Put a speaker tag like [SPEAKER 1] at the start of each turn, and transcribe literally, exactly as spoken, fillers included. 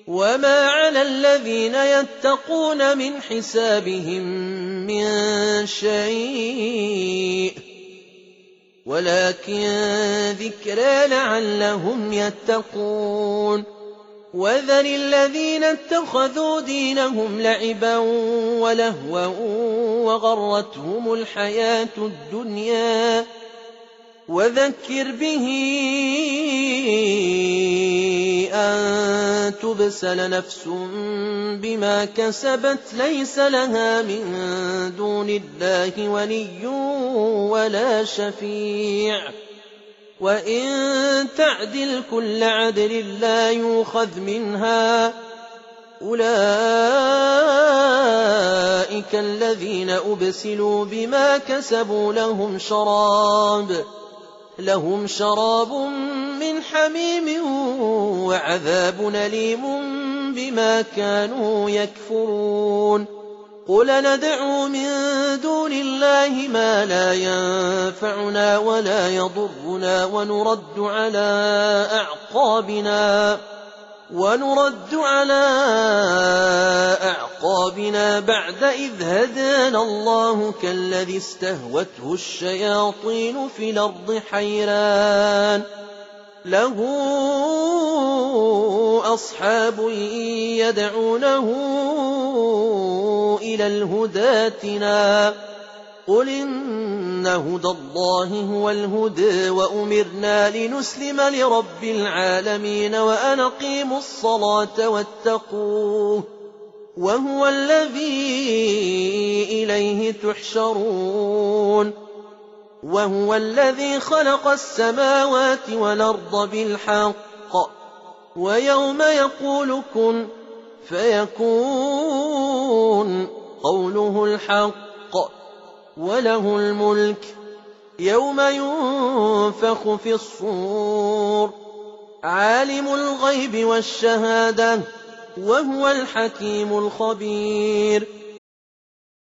[SPEAKER 1] وما على الذين يتقون من حسابهم من شيء ولكن ذكرى لعلهم يتقون وذر الذين اتخذوا دينهم لعبا ولهوا وغرتهم الحياة الدنيا وذكر به أن تبسل نفس بما كسبت ليس لها من دون الله ولي ولا شفيع وإن تعدل كل عدل لا يؤخذ منها أولئك الذين أبسلوا بما كسبوا لهم شراب لهم شراب من حميم وعذاب أليم بما كانوا يكفرون قل ندعو من دون الله ما لا ينفعنا ولا يضرنا ونرد على أعقابنا ونرد على أعقابنا بعد إذ هدانا الله كالذي استهوته الشياطين في الأرض حيران له أصحاب يدعونه إلى الهدى ائتنا قل إن هدى الله هو الهدى وأمرنا لنسلم لرب العالمين وأن أقيموا الصلاة واتقوه وهو الذي إليه تحشرون وهو الذي خلق السماوات والأرض بالحق ويوم يقول كن فيكون قوله الحق وله الملك يوم ينفخ في الصور عالم الغيب والشهادة وهو الحكيم الخبير